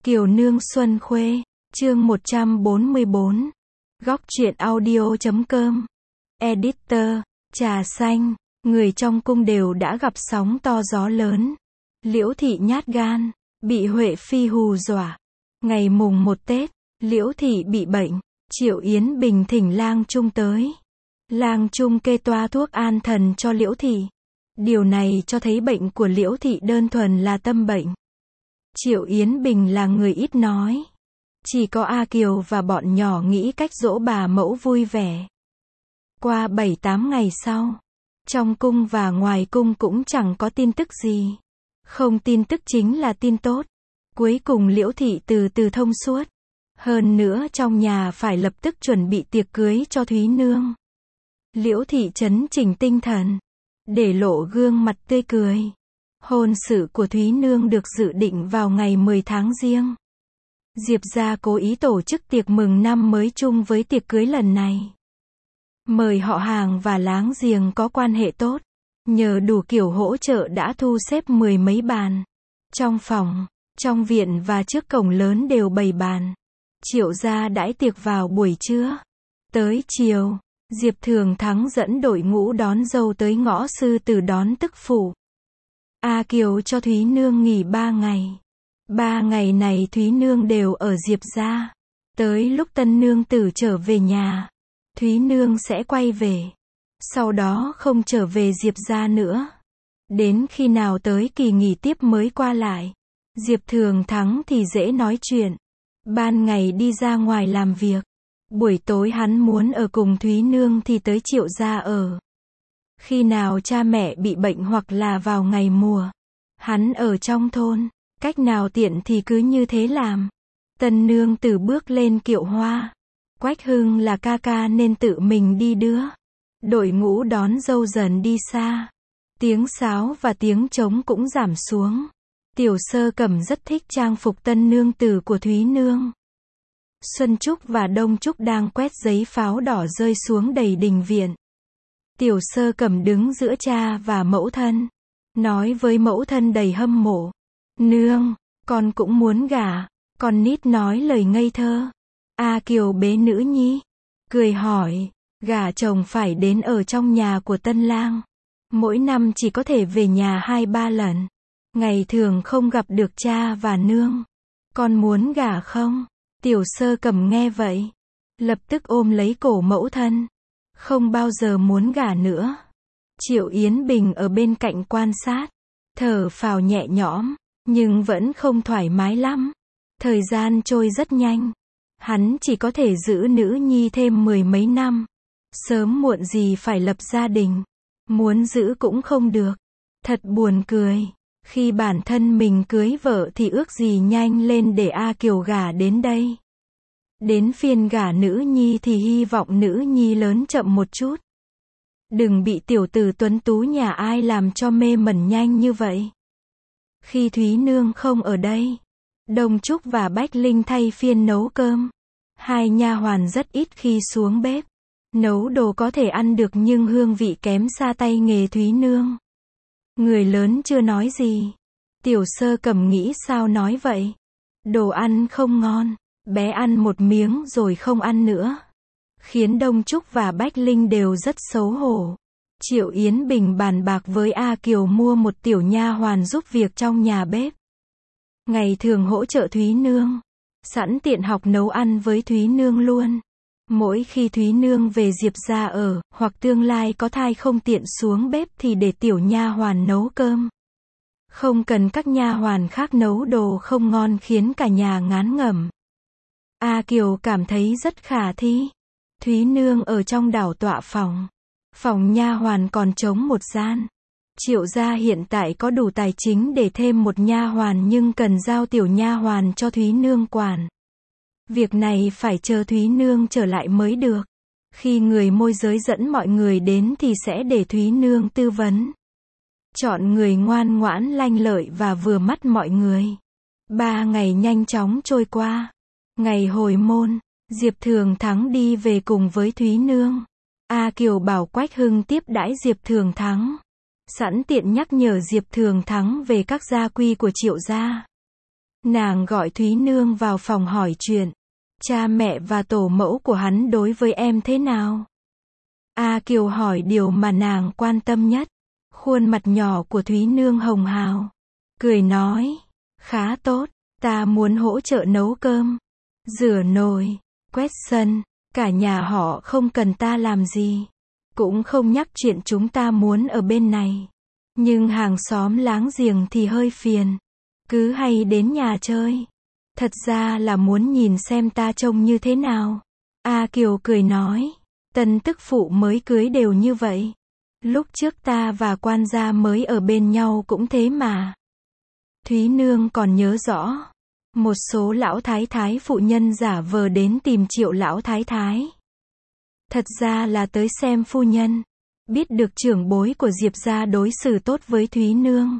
Kiều Nương Xuân Khuê, chương 144. Góc truyện audio.com. Editor, Trà Xanh, người trong cung đều đã gặp sóng to gió lớn. Liễu Thị nhát gan, bị Huệ Phi hù dọa. Ngày mùng 1 Tết, Liễu Thị bị bệnh, Triệu Yến Bình thỉnh Lang Trung tới. Lang Trung kê toa thuốc an thần cho Liễu Thị. Điều này cho thấy bệnh của Liễu Thị đơn thuần là tâm bệnh. Triệu Yến Bình là người ít nói. Chỉ có A Kiều và bọn nhỏ nghĩ cách dỗ bà mẫu vui vẻ. Qua 7-8 ngày sau, trong cung và ngoài cung cũng chẳng có tin tức gì. Không tin tức chính là tin tốt. Cuối cùng Liễu Thị từ từ thông suốt. Hơn nữa trong nhà phải lập tức chuẩn bị tiệc cưới cho Thúy Nương. Liễu Thị trấn chỉnh tinh thần, để lộ gương mặt tươi cười. Hôn sự của Thúy Nương được dự định vào ngày 10 tháng Giêng. Diệp gia cố ý tổ chức tiệc mừng năm mới chung với tiệc cưới lần này. Mời họ hàng và láng giềng có quan hệ tốt. Nhờ đủ kiểu hỗ trợ đã thu xếp 10 mấy bàn. Trong phòng, trong viện và trước cổng lớn đều bày bàn. Triệu gia đãi tiệc vào buổi trưa. Tới chiều, Diệp Thường Thắng dẫn đội ngũ đón dâu tới ngõ Sư Tử đón tức phụ. A Kiều cho Thúy Nương nghỉ 3 ngày. 3 ngày này Thúy Nương đều ở Diệp gia. Tới lúc tân nương tử trở về nhà, Thúy Nương sẽ quay về. Sau đó không trở về Diệp gia nữa. Đến khi nào tới kỳ nghỉ tiếp mới qua lại. Diệp Thường Thắng thì dễ nói chuyện. Ban ngày đi ra ngoài làm việc. Buổi tối hắn muốn ở cùng Thúy Nương thì tới Triệu gia ở. Khi nào cha mẹ bị bệnh hoặc là vào ngày mùa, hắn ở trong thôn, cách nào tiện thì cứ như thế làm. Tân nương tử bước lên kiệu hoa. Quách Hưng là ca ca nên tự mình đi đưa. Đội ngũ đón dâu dần đi xa. Tiếng sáo và tiếng trống cũng giảm xuống. Tiểu Sơ Cẩm rất thích trang phục tân nương tử của Thúy Nương. Xuân Trúc và Đông Trúc đang quét giấy pháo đỏ rơi xuống đầy đình viện. Tiểu Sơ Cẩm đứng giữa cha và mẫu thân, nói với mẫu thân đầy hâm mộ. Nương, con cũng muốn gả. Con nít nói lời ngây thơ. A Kiều bế nữ nhi, cười hỏi, gả chồng phải đến ở trong nhà của tân lang. Mỗi năm chỉ có thể về nhà 2-3 lần. Ngày thường không gặp được cha và nương. Con muốn gả không? Tiểu Sơ Cẩm nghe vậy, lập tức ôm lấy cổ mẫu thân. Không bao giờ muốn gả nữa. Triệu Yến Bình ở bên cạnh quan sát, thở phào nhẹ nhõm, nhưng vẫn không thoải mái lắm. Thời gian trôi rất nhanh. Hắn chỉ có thể giữ nữ nhi thêm 10 mấy năm. Sớm muộn gì phải lập gia đình. Muốn giữ cũng không được. Thật buồn cười. Khi bản thân mình cưới vợ thì ước gì nhanh lên để A Kiều gả đến đây. Đến phiên gả nữ nhi thì hy vọng nữ nhi lớn chậm một chút. Đừng bị tiểu tử tuấn tú nhà ai làm cho mê mẩn nhanh như vậy. Khi Thúy Nương không ở đây, Đông Trúc và Bách Linh thay phiên nấu cơm. Hai nha hoàn rất ít khi xuống bếp. Nấu đồ có thể ăn được nhưng hương vị kém xa tay nghề Thúy Nương. Người lớn chưa nói gì. Tiểu Sơ Cẩm nghĩ sao nói vậy. Đồ ăn không ngon. Bé ăn một miếng rồi không ăn nữa. Khiến Đông Trúc và Bách Linh đều rất xấu hổ. Triệu Yến Bình bàn bạc với A Kiều mua một tiểu nha hoàn giúp việc trong nhà bếp. Ngày thường hỗ trợ Thúy Nương. Sẵn tiện học nấu ăn với Thúy Nương luôn. Mỗi khi Thúy Nương về Diệp gia ở, hoặc tương lai có thai không tiện xuống bếp thì để tiểu nha hoàn nấu cơm. Không cần các nha hoàn khác nấu đồ không ngon khiến cả nhà ngán ngẩm. A Kiều cảm thấy rất khả thi. Thúy Nương ở trong đảo tọa phòng. Phòng nha hoàn còn trống một gian. Triệu gia hiện tại có đủ tài chính để thêm một nha hoàn nhưng cần giao tiểu nha hoàn cho Thúy Nương quản. Việc này phải chờ Thúy Nương trở lại mới được. Khi người môi giới dẫn mọi người đến thì sẽ để Thúy Nương tư vấn. Chọn người ngoan ngoãn lanh lợi và vừa mắt mọi người. 3 ngày nhanh chóng trôi qua. Ngày hồi môn, Diệp Thường Thắng đi về cùng với Thúy Nương. A Kiều bảo Quách Hưng tiếp đãi Diệp Thường Thắng. Sẵn tiện nhắc nhở Diệp Thường Thắng về các gia quy của Triệu gia. Nàng gọi Thúy Nương vào phòng hỏi chuyện. Cha mẹ và tổ mẫu của hắn đối với em thế nào? A Kiều hỏi điều mà nàng quan tâm nhất. Khuôn mặt nhỏ của Thúy Nương hồng hào. Cười nói, khá tốt, ta muốn hỗ trợ nấu cơm, rửa nồi, quét sân, cả nhà họ không cần ta làm gì. Cũng không nhắc chuyện chúng ta muốn ở bên này. Nhưng hàng xóm láng giềng thì hơi phiền. Cứ hay đến nhà chơi. Thật ra là muốn nhìn xem ta trông như thế nào. A Kiều cười nói, tân tức phụ mới cưới đều như vậy. Lúc trước ta và quan gia mới ở bên nhau cũng thế mà. Thúy Nương còn nhớ rõ. Một số lão thái thái phụ nhân giả vờ đến tìm Triệu lão thái thái. Thật ra là tới xem phu nhân. Biết được trưởng bối của Diệp gia đối xử tốt với Thúy Nương.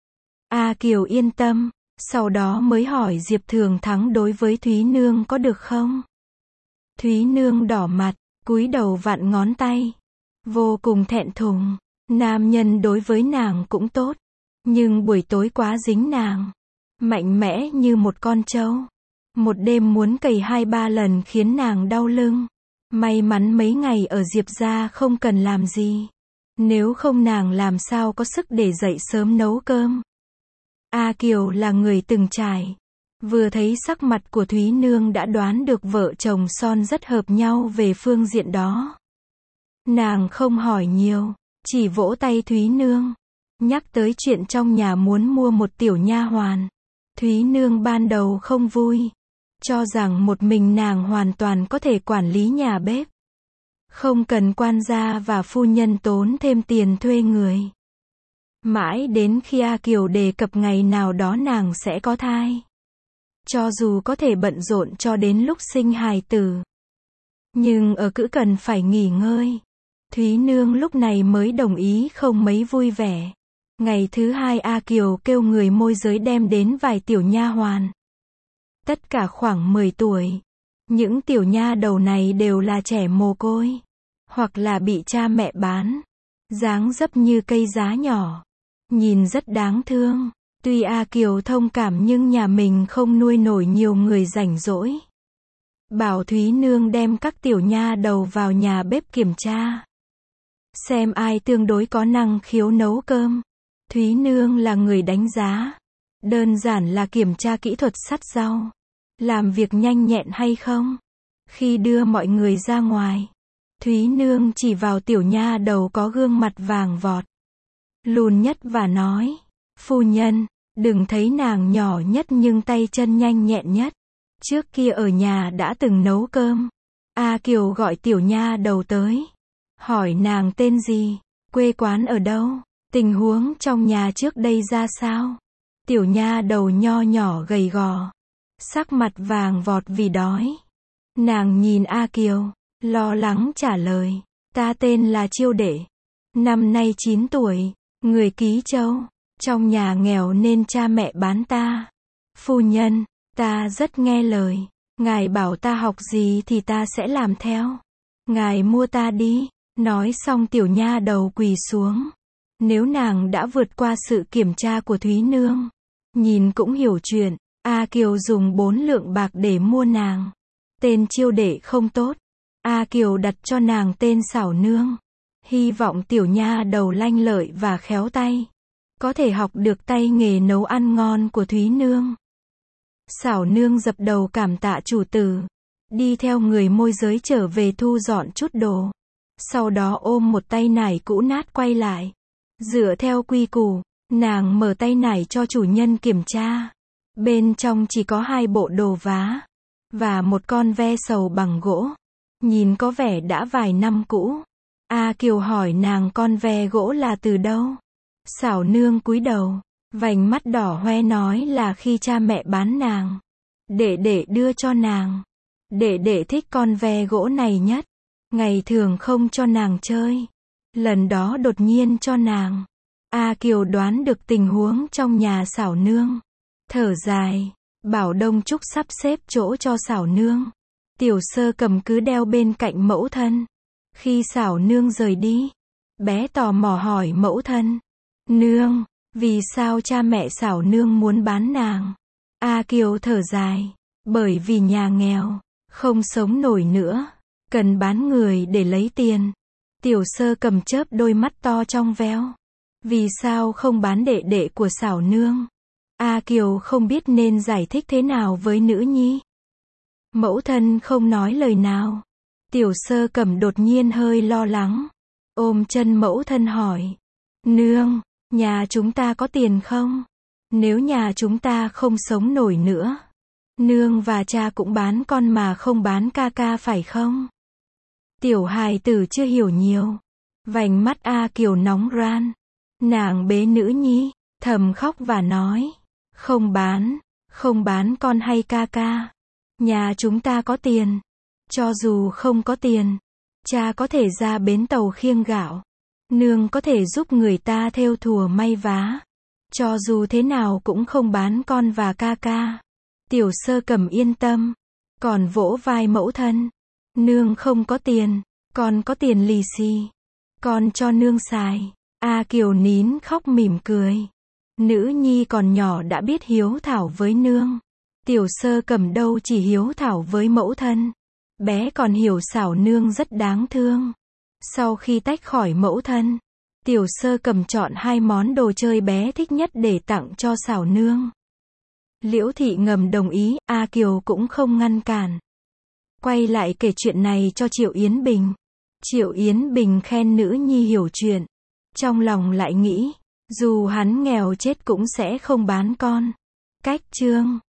A Kiều yên tâm. Sau đó mới hỏi Diệp Thường Thắng đối với Thúy Nương có được không? Thúy Nương đỏ mặt, cúi đầu vặn ngón tay. Vô cùng thẹn thùng. Nam nhân đối với nàng cũng tốt. Nhưng buổi tối quá dính nàng. Mạnh mẽ như một con trâu. Một đêm muốn cày 2-3 lần khiến nàng đau lưng. May mắn mấy ngày ở Diệp gia không cần làm gì. Nếu không nàng làm sao có sức để dậy sớm nấu cơm. A Kiều là người từng trải. Vừa thấy sắc mặt của Thúy Nương đã đoán được vợ chồng son rất hợp nhau về phương diện đó. Nàng không hỏi nhiều, chỉ vỗ tay Thúy Nương. Nhắc tới chuyện trong nhà muốn mua một tiểu nha hoàn. Thúy Nương ban đầu không vui. Cho rằng một mình nàng hoàn toàn có thể quản lý nhà bếp. Không cần quan gia và phu nhân tốn thêm tiền thuê người. Mãi đến khi A Kiều đề cập ngày nào đó nàng sẽ có thai. Cho dù có thể bận rộn cho đến lúc sinh hài tử. Nhưng ở cữ cần phải nghỉ ngơi. Thúy Nương lúc này mới đồng ý không mấy vui vẻ. Ngày thứ 2 A Kiều kêu người môi giới đem đến vài tiểu nha hoàn. Tất cả khoảng 10 tuổi. Những tiểu nha đầu này đều là trẻ mồ côi. Hoặc là bị cha mẹ bán. Dáng dấp như cây giá nhỏ. Nhìn rất đáng thương. Tuy A Kiều thông cảm nhưng nhà mình không nuôi nổi nhiều người rảnh rỗi. Bảo Thúy Nương đem các tiểu nha đầu vào nhà bếp kiểm tra. Xem ai tương đối có năng khiếu nấu cơm. Thúy Nương là người đánh giá. Đơn giản là kiểm tra kỹ thuật sắt rau. Làm việc nhanh nhẹn hay không. Khi đưa mọi người ra ngoài. Thúy Nương chỉ vào tiểu nha đầu có gương mặt vàng vọt. Lùn nhất và nói. Phu nhân, đừng thấy nàng nhỏ nhất nhưng tay chân nhanh nhẹn nhất. Trước kia ở nhà đã từng nấu cơm. A Kiều gọi tiểu nha đầu tới. Hỏi nàng tên gì, quê quán ở đâu, tình huống trong nhà trước đây ra sao. Tiểu nha đầu nho nhỏ gầy gò. Sắc mặt vàng vọt vì đói. Nàng nhìn A Kiều, lo lắng trả lời. Ta tên là Chiêu Đệ. Năm nay 9 tuổi, người Ký Châu. Trong nhà nghèo nên cha mẹ bán ta. Phu nhân, ta rất nghe lời. Ngài bảo ta học gì thì ta sẽ làm theo. Ngài mua ta đi. Nói xong tiểu nha đầu quỳ xuống. Nếu nàng đã vượt qua sự kiểm tra của Thúy Nương. Nhìn cũng hiểu chuyện. A Kiều dùng 4 lượng bạc để mua nàng. Tên Chiêu Đệ không tốt. A Kiều đặt cho nàng tên Xảo Nương. Hy vọng tiểu nha đầu lanh lợi và khéo tay. Có thể học được tay nghề nấu ăn ngon của Thúy Nương. Xảo Nương dập đầu cảm tạ chủ tử. Đi theo người môi giới trở về thu dọn chút đồ. Sau đó ôm một tay nải cũ nát quay lại. Dựa theo quy củ, nàng mở tay nải cho chủ nhân kiểm tra. Bên trong chỉ có 2 bộ đồ vá. Và một con ve sầu bằng gỗ. Nhìn có vẻ đã vài năm cũ. A Kiều hỏi nàng con ve gỗ là từ đâu. Xảo Nương cúi đầu. Vành mắt đỏ hoe nói là khi cha mẹ bán nàng. Đệ đưa cho nàng. Đệ thích con ve gỗ này nhất. Ngày thường không cho nàng chơi. Lần đó đột nhiên cho nàng. A Kiều đoán được tình huống trong nhà Xảo Nương. Thở dài. Bảo Đông Trúc sắp xếp chỗ cho Xảo Nương. Tiểu Sơ Cầm cứ đeo bên cạnh mẫu thân. Khi Xảo Nương rời đi. Bé tò mò hỏi mẫu thân. Nương, vì sao cha mẹ Xảo Nương muốn bán nàng? A Kiều thở dài. Bởi vì nhà nghèo, không sống nổi nữa, cần bán người để lấy tiền. Tiểu Sơ Cầm chớp đôi mắt to trong veo. Vì sao không bán đệ đệ của Xảo Nương? A Kiều không biết nên giải thích thế nào với nữ nhi. Mẫu thân không nói lời nào. Tiểu Sơ Cầm đột nhiên hơi lo lắng. Ôm chân mẫu thân hỏi. Nương, nhà chúng ta có tiền không? Nếu nhà chúng ta không sống nổi nữa, nương và cha cũng bán con mà không bán ca ca phải không? Tiểu hài tử chưa hiểu nhiều. Vành mắt A Kiều nóng ran. Nàng bế nữ nhi, thầm khóc và nói. Không bán con hay ca ca. Nhà chúng ta có tiền. Cho dù không có tiền, cha có thể ra bến tàu khiêng gạo. Nương có thể giúp người ta thêu thùa may vá. Cho dù thế nào cũng không bán con và ca ca. Tiểu Sơ Cầm yên tâm. Còn vỗ vai mẫu thân. Nương không có tiền, con có tiền lì xì. Con cho nương xài. A Kiều nín khóc mỉm cười. Nữ nhi còn nhỏ đã biết hiếu thảo với nương. Tiểu Sơ Cầm đâu chỉ hiếu thảo với mẫu thân. Bé còn hiểu Xảo Nương rất đáng thương. Sau khi tách khỏi mẫu thân, Tiểu Sơ Cầm chọn 2 món đồ chơi bé thích nhất để tặng cho Xảo Nương. Liễu Thị ngầm đồng ý, A Kiều cũng không ngăn cản. Quay lại kể chuyện này cho Triệu Yến Bình. Triệu Yến Bình khen nữ nhi hiểu chuyện. Trong lòng lại nghĩ, dù hắn nghèo chết cũng sẽ không bán con. Cách chương